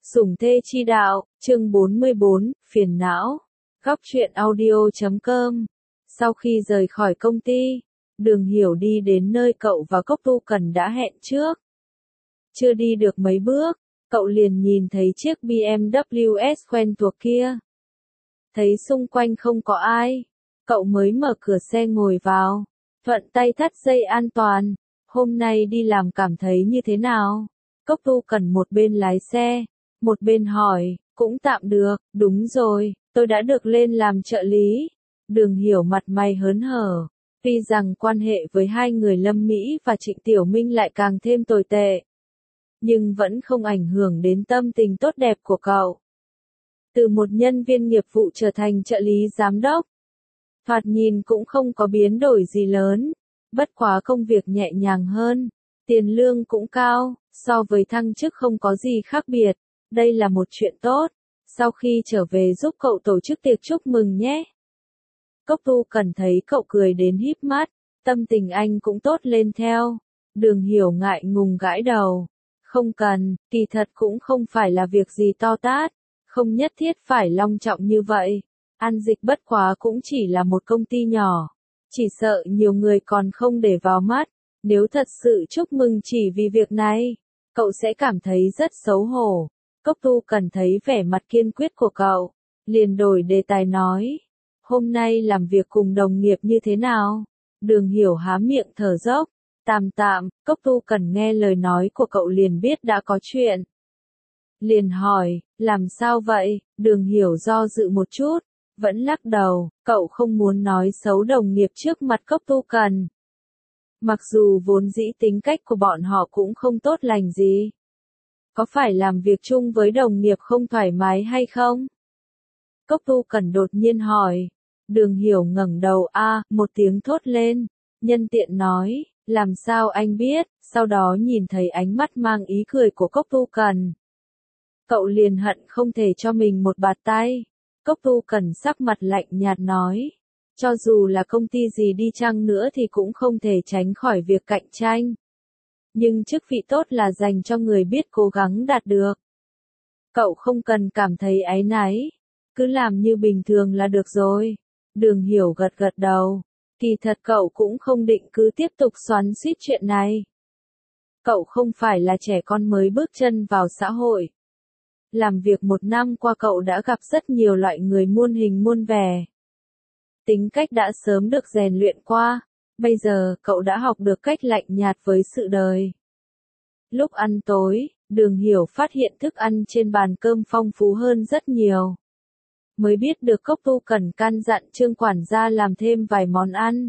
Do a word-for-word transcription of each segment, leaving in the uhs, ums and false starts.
Sủng thê chi đạo, chương bốn mươi bốn, phiền não. Góc truyện audio chấm com. Sau khi rời khỏi công ty, Đường Hiểu đi đến nơi cậu và Cốc Tu Cần đã hẹn trước. Chưa đi được mấy bước, cậu liền nhìn thấy chiếc bê em vê quen thuộc kia. Thấy xung quanh không có ai, cậu mới mở cửa xe ngồi vào, thuận tay thắt dây an toàn. Hôm nay đi làm cảm thấy như thế nào? Cốc Tu Cần một bên lái xe, một bên hỏi, cũng tạm được, đúng rồi, tôi đã được lên làm trợ lý. Đường Hiểu mặt mày hớn hở, tuy rằng quan hệ với hai người Lâm Mỹ và Trịnh Tiểu Minh lại càng thêm tồi tệ, nhưng vẫn không ảnh hưởng đến tâm tình tốt đẹp của cậu. Từ một nhân viên nghiệp vụ trở thành trợ lý giám đốc, thoạt nhìn cũng không có biến đổi gì lớn, bất quá công việc nhẹ nhàng hơn, tiền lương cũng cao, so với thăng chức không có gì khác biệt. Đây là một chuyện tốt, sau khi trở về giúp cậu tổ chức tiệc chúc mừng nhé. Cốc Tu Cần thấy cậu cười đến híp mắt, tâm tình anh cũng tốt lên theo. Đường Hiểu ngại ngùng gãi đầu, không cần, kỳ thật cũng không phải là việc gì to tát, không nhất thiết phải long trọng như vậy. An Dịch bất quá cũng chỉ là một công ty nhỏ, chỉ sợ nhiều người còn không để vào mắt, nếu thật sự chúc mừng chỉ vì việc này, cậu sẽ cảm thấy rất xấu hổ. Cốc Tu Cần thấy vẻ mặt kiên quyết của cậu, liền đổi đề tài nói, hôm nay làm việc cùng đồng nghiệp như thế nào? Đường Hiểu há miệng thở dốc, tạm tạm. Cốc Tu Cần nghe lời nói của cậu liền biết đã có chuyện. Liền hỏi, làm sao vậy? Đường Hiểu do dự một chút, vẫn lắc đầu, cậu không muốn nói xấu đồng nghiệp trước mặt Cốc Tu Cần. Mặc dù vốn dĩ tính cách của bọn họ cũng không tốt lành gì. Có phải làm việc chung với đồng nghiệp không thoải mái hay không? Cốc Tu Cần đột nhiên hỏi. Đường Hiểu ngẩng đầu a, một tiếng thốt lên, nhân tiện nói, làm sao anh biết? Sau đó nhìn thấy ánh mắt mang ý cười của Cốc Tu Cần. Cậu liền hận không thể cho mình một bạt tay. Cốc Tu Cần sắc mặt lạnh nhạt nói, cho dù là công ty gì đi chăng nữa thì cũng không thể tránh khỏi việc cạnh tranh. Nhưng chức vị tốt là dành cho người biết cố gắng đạt được. Cậu không cần cảm thấy áy náy, cứ làm như bình thường là được rồi. Đường Hiểu gật gật đầu, kỳ thật cậu cũng không định cứ tiếp tục xoắn xuýt chuyện này. Cậu không phải là trẻ con mới bước chân vào xã hội. Làm việc một năm qua cậu đã gặp rất nhiều loại người muôn hình muôn vẻ. Tính cách đã sớm được rèn luyện qua. Bây giờ, cậu đã học được cách lạnh nhạt với sự đời. Lúc ăn tối, Đường Hiểu phát hiện thức ăn trên bàn cơm phong phú hơn rất nhiều. Mới biết được Cốc Tu Cần căn dặn Trương quản gia làm thêm vài món ăn.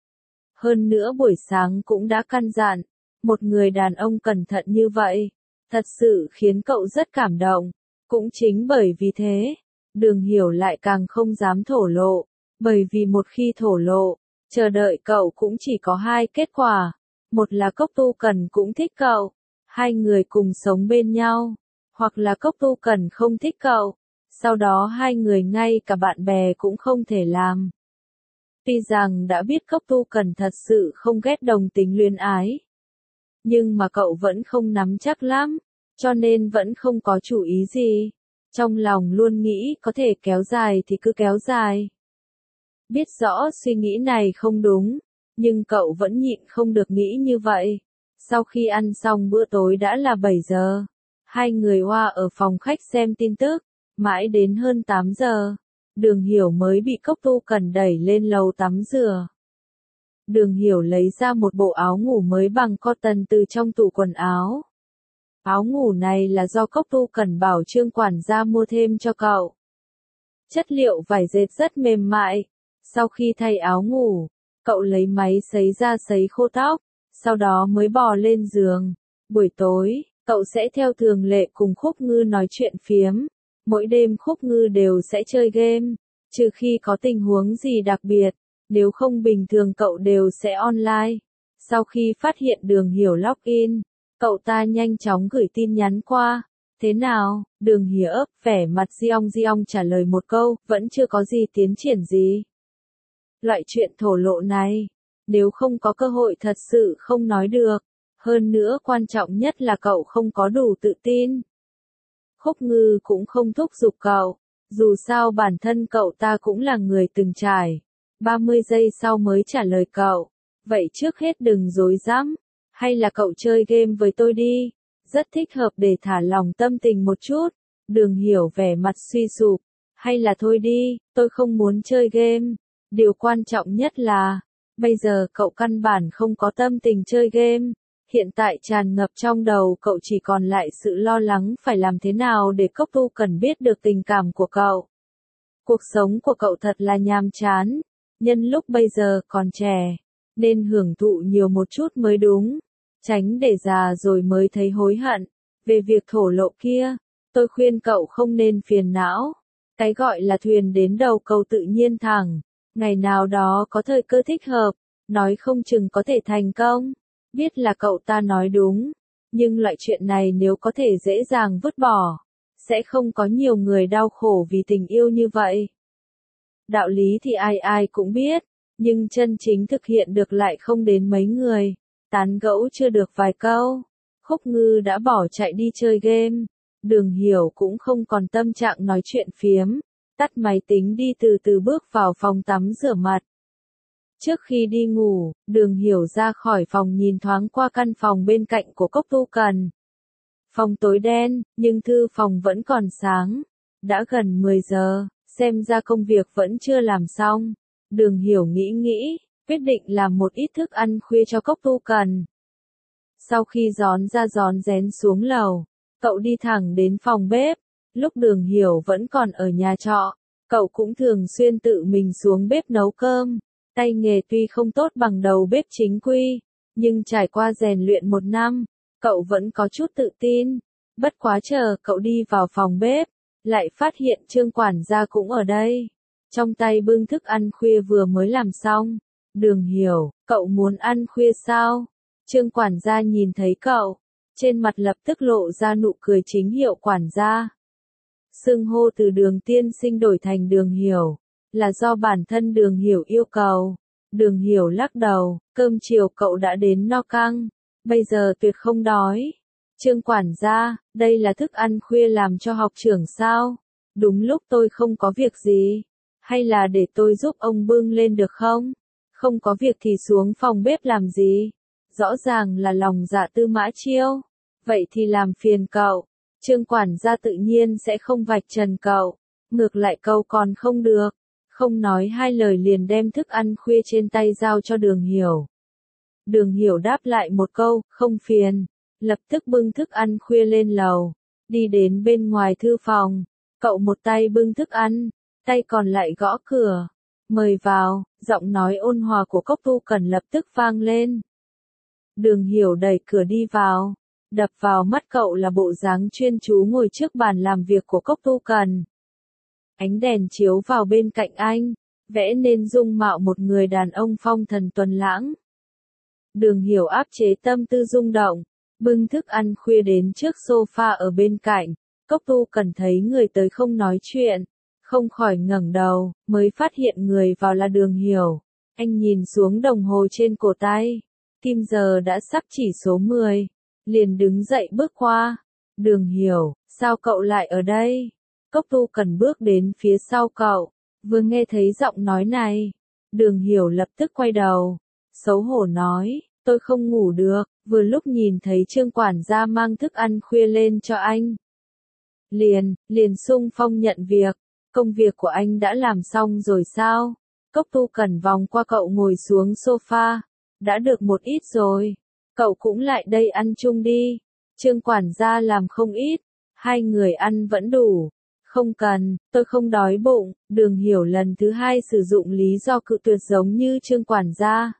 Hơn nữa buổi sáng cũng đã căn dặn, một người đàn ông cẩn thận như vậy, thật sự khiến cậu rất cảm động. Cũng chính bởi vì thế, Đường Hiểu lại càng không dám thổ lộ, bởi vì một khi thổ lộ, chờ đợi cậu cũng chỉ có hai kết quả. Một là Cốc Tu Cần cũng thích cậu, hai người cùng sống bên nhau, hoặc là Cốc Tu Cần không thích cậu, sau đó hai người ngay cả bạn bè cũng không thể làm. Tuy rằng đã biết Cốc Tu Cần thật sự không ghét đồng tính luyến ái, nhưng mà cậu vẫn không nắm chắc lắm, cho nên vẫn không có chủ ý gì. Trong lòng luôn nghĩ có thể kéo dài thì cứ kéo dài. Biết rõ suy nghĩ này không đúng, nhưng cậu vẫn nhịn không được nghĩ như vậy. Sau khi ăn xong bữa tối đã là bảy giờ, hai người hoa ở phòng khách xem tin tức, mãi đến hơn tám giờ, Đường Hiểu mới bị Cốc Tu Cần đẩy lên lầu tắm rửa. Đường Hiểu lấy ra một bộ áo ngủ mới bằng cotton từ trong tủ quần áo. Áo ngủ này là do Cốc Tu Cần bảo Trương quản gia mua thêm cho cậu. Chất liệu vải dệt rất mềm mại. Sau khi thay áo ngủ, cậu lấy máy sấy ra sấy khô tóc, sau đó mới bò lên giường. Buổi tối, cậu sẽ theo thường lệ cùng Khúc Ngư nói chuyện phiếm. Mỗi đêm Khúc Ngư đều sẽ chơi game, trừ khi có tình huống gì đặc biệt, nếu không bình thường cậu đều sẽ online. Sau khi phát hiện Đường Hiểu login, cậu ta nhanh chóng gửi tin nhắn qua. Thế nào? Đường Hiểu ấp vẻ mặt diong diong trả lời một câu, vẫn chưa có gì tiến triển gì. Loại chuyện thổ lộ này, nếu không có cơ hội thật sự không nói được. Hơn nữa quan trọng nhất là cậu không có đủ tự tin. Khúc Ngư cũng không thúc giục cậu, dù sao bản thân cậu ta cũng là người từng trải. ba mươi giây sau mới trả lời cậu, vậy trước hết đừng dối dám, hay là cậu chơi game với tôi đi, rất thích hợp để thả lòng tâm tình một chút. Đường Hiểu vẻ mặt suy sụp, hay là thôi đi, tôi không muốn chơi game, điều quan trọng nhất là, bây giờ cậu căn bản không có tâm tình chơi game. Hiện tại tràn ngập trong đầu cậu chỉ còn lại sự lo lắng phải làm thế nào để Cốc Tu Cần biết được tình cảm của cậu. Cuộc sống của cậu thật là nhàm chán, nhân lúc bây giờ còn trẻ, nên hưởng thụ nhiều một chút mới đúng, tránh để già rồi mới thấy hối hận. Về việc thổ lộ kia, tôi khuyên cậu không nên phiền não, cái gọi là thuyền đến đầu cầu tự nhiên thẳng, ngày nào đó có thời cơ thích hợp, nói không chừng có thể thành công. Biết là cậu ta nói đúng, nhưng loại chuyện này nếu có thể dễ dàng vứt bỏ, sẽ không có nhiều người đau khổ vì tình yêu như vậy. Đạo lý thì ai ai cũng biết, nhưng chân chính thực hiện được lại không đến mấy người, tán gẫu chưa được vài câu, Khúc Ngư đã bỏ chạy đi chơi game, Đường Hiểu cũng không còn tâm trạng nói chuyện phiếm, tắt máy tính đi từ từ bước vào phòng tắm rửa mặt. Trước khi đi ngủ, Đường Hiểu ra khỏi phòng nhìn thoáng qua căn phòng bên cạnh của Cốc Tu Cần. Phòng tối đen, nhưng thư phòng vẫn còn sáng. Đã gần mười giờ, xem ra công việc vẫn chưa làm xong. Đường Hiểu nghĩ nghĩ, quyết định làm một ít thức ăn khuya cho Cốc Tu Cần. Sau khi gión ra gión rén xuống lầu, cậu đi thẳng đến phòng bếp. Lúc Đường Hiểu vẫn còn ở nhà trọ, cậu cũng thường xuyên tự mình xuống bếp nấu cơm. Tay nghề tuy không tốt bằng đầu bếp chính quy, nhưng trải qua rèn luyện một năm, cậu vẫn có chút tự tin. Bất quá chờ cậu đi vào phòng bếp, lại phát hiện Trương quản gia cũng ở đây. Trong tay bưng thức ăn khuya vừa mới làm xong. Đường Hiểu, cậu muốn ăn khuya sao? Trương quản gia nhìn thấy cậu, trên mặt lập tức lộ ra nụ cười chính hiệu quản gia. Xưng hô từ Đường tiên sinh đổi thành Đường Hiểu, là do bản thân Đường Hiểu yêu cầu. Đường Hiểu lắc đầu, cơm chiều cậu đã đến no căng, bây giờ tuyệt không đói. Trương quản gia, đây là thức ăn khuya làm cho học trưởng sao? Đúng lúc tôi không có việc gì, hay là để tôi giúp ông bưng lên được không? Không có việc thì xuống phòng bếp làm gì? Rõ ràng là lòng dạ Tư Mã Chiêu. Vậy thì làm phiền cậu. Trương quản gia tự nhiên sẽ không vạch trần cậu, ngược lại câu còn không được. Không nói hai lời liền đem thức ăn khuya trên tay giao cho Đường Hiểu. Đường Hiểu đáp lại một câu, không phiền, lập tức bưng thức ăn khuya lên lầu, đi đến bên ngoài thư phòng, cậu một tay bưng thức ăn, tay còn lại gõ cửa, mời vào, giọng nói ôn hòa của Cốc Tu Cần lập tức vang lên. Đường Hiểu đẩy cửa đi vào, đập vào mắt cậu là bộ dáng chuyên chú ngồi trước bàn làm việc của Cốc Tu Cần. Ánh đèn chiếu vào bên cạnh anh, vẽ nên dung mạo một người đàn ông phong thần tuấn lãng. Đường Hiểu áp chế tâm tư rung động, bưng thức ăn khuya đến trước sofa ở bên cạnh. Cốc Tu Cần thấy người tới không nói chuyện, không khỏi ngẩng đầu, mới phát hiện người vào là Đường Hiểu. Anh nhìn xuống đồng hồ trên cổ tay, kim giờ đã sắp chỉ số mười, liền đứng dậy bước qua. Đường Hiểu, sao cậu lại ở đây? Cốc Tu Cần bước đến phía sau cậu, vừa nghe thấy giọng nói này, Đường Hiểu lập tức quay đầu, xấu hổ nói, tôi không ngủ được, vừa lúc nhìn thấy Trương quản gia mang thức ăn khuya lên cho anh. Liền, liền xung phong nhận việc, công việc của anh đã làm xong rồi sao? Cốc Tu Cần vòng qua cậu ngồi xuống sofa, đã được một ít rồi, cậu cũng lại đây ăn chung đi, Trương quản gia làm không ít, hai người ăn vẫn đủ. Không cần, tôi không đói bụng. Đường Hiểu lần thứ hai sử dụng lý do cự tuyệt giống như Trương quản gia.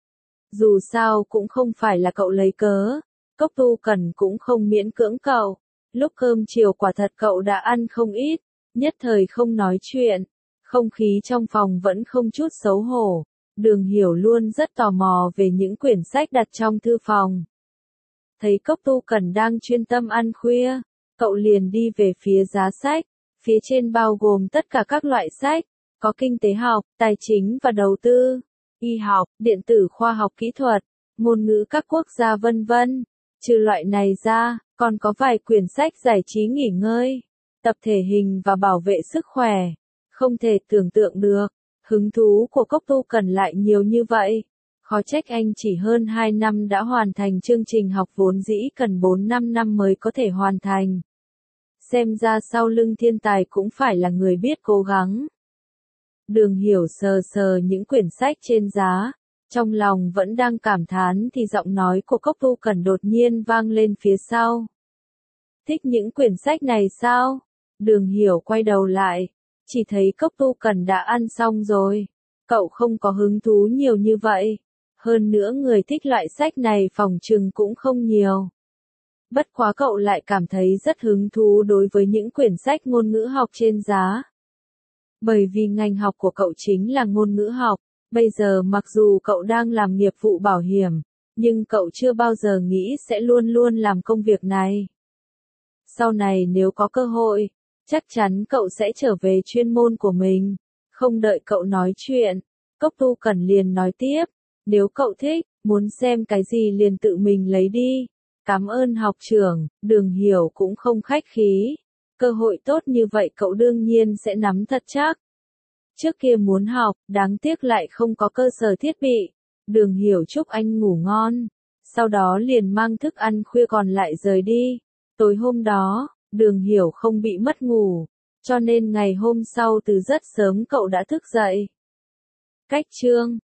Dù sao cũng không phải là cậu lấy cớ, Cốc Tu Cần cũng không miễn cưỡng cậu. Lúc cơm chiều quả thật cậu đã ăn không ít, nhất thời không nói chuyện, không khí trong phòng vẫn không chút xấu hổ. Đường Hiểu luôn rất tò mò về những quyển sách đặt trong thư phòng. Thấy Cốc Tu Cần đang chuyên tâm ăn khuya, cậu liền đi về phía giá sách. Phía trên bao gồm tất cả các loại sách, có kinh tế học, tài chính và đầu tư, y học, điện tử khoa học kỹ thuật, ngôn ngữ các quốc gia vân vân. Trừ loại này ra, Còn có vài quyển sách giải trí nghỉ ngơi, tập thể hình và bảo vệ sức khỏe. Không thể tưởng tượng được, hứng thú của Cốc Tu Cần lại nhiều như vậy. Khó trách anh chỉ hơn hai năm đã hoàn thành chương trình học vốn dĩ cần bốn năm năm mới có thể hoàn thành. Xem ra sau lưng thiên tài cũng phải là người biết cố gắng. Đường Hiểu sờ sờ những quyển sách trên giá, trong lòng vẫn đang cảm thán thì giọng nói của Cốc Tu Cần đột nhiên vang lên phía sau. Thích những quyển sách này sao? Đường Hiểu quay đầu lại, chỉ thấy Cốc Tu Cần đã ăn xong rồi. Cậu không có hứng thú nhiều như vậy. Hơn nữa người thích loại sách này phòng trừng cũng không nhiều. Bất quá cậu lại cảm thấy rất hứng thú đối với những quyển sách ngôn ngữ học trên giá. Bởi vì ngành học của cậu chính là ngôn ngữ học, bây giờ mặc dù cậu đang làm nghiệp vụ bảo hiểm, nhưng cậu chưa bao giờ nghĩ sẽ luôn luôn làm công việc này. Sau này nếu có cơ hội, chắc chắn cậu sẽ trở về chuyên môn của mình. Không đợi cậu nói chuyện, Cốc Tu Cần liền nói tiếp, nếu cậu thích, muốn xem cái gì liền tự mình lấy đi. Cảm ơn học trưởng. Đường Hiểu cũng không khách khí. Cơ hội tốt như vậy cậu đương nhiên sẽ nắm thật chắc. Trước kia muốn học, đáng tiếc lại không có cơ sở thiết bị. Đường Hiểu chúc anh ngủ ngon. Sau đó liền mang thức ăn khuya còn lại rời đi. Tối hôm đó, Đường Hiểu không bị mất ngủ, cho nên ngày hôm sau từ rất sớm cậu đã thức dậy. Cách chương